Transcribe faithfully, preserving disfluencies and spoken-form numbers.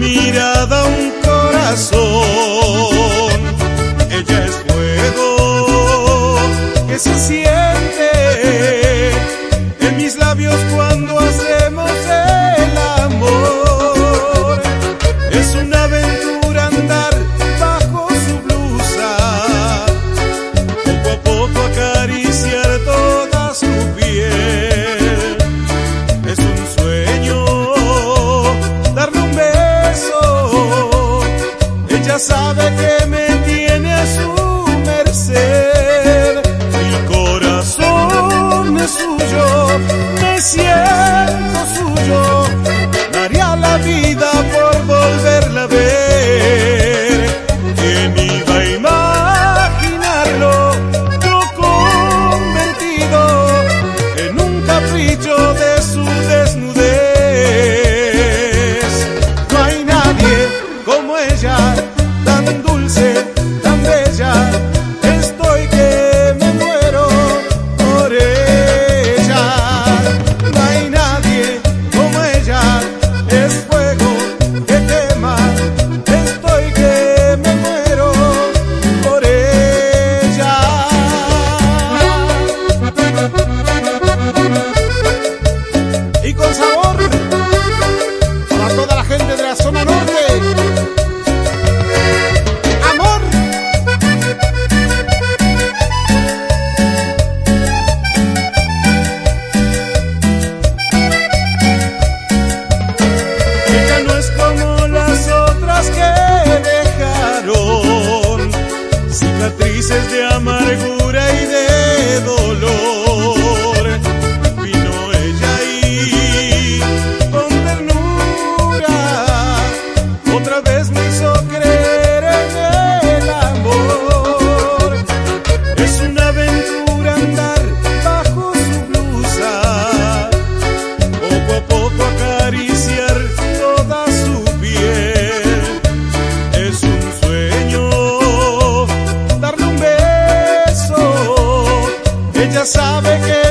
mirada un corazón. Ella es fuego que se siente en mis labios cuando hacemos el amor. Es una aventura andar bajo su blusa, poco a poco acariciar toda su piel. Es un sueño darle un beso. Ella sabe que me tiene a su merced. Mi corazón es suyo, me siento suyo. Daría la vida por volverla a ver. ¿Quién iba a imaginarlo? Yo convertido en un capricho de su desnudez. No hay nadie como ella, tan dulce, tan bella. Estoy que me muero por ella. No hay nadie como ella, es fuego que quema. Estoy que me muero por ella. Y con sabor para toda la gente de la zona norte. Amor. Ella no es como las otras que dejaron cicatrices de amargura y de dolor. Vino ella y con ternura otra vez me hizo creer en el amor. Es una aventura andar bajo su blusa, poco a poco acariciar toda su piel. Es un sueño darle un beso. Ella sabe que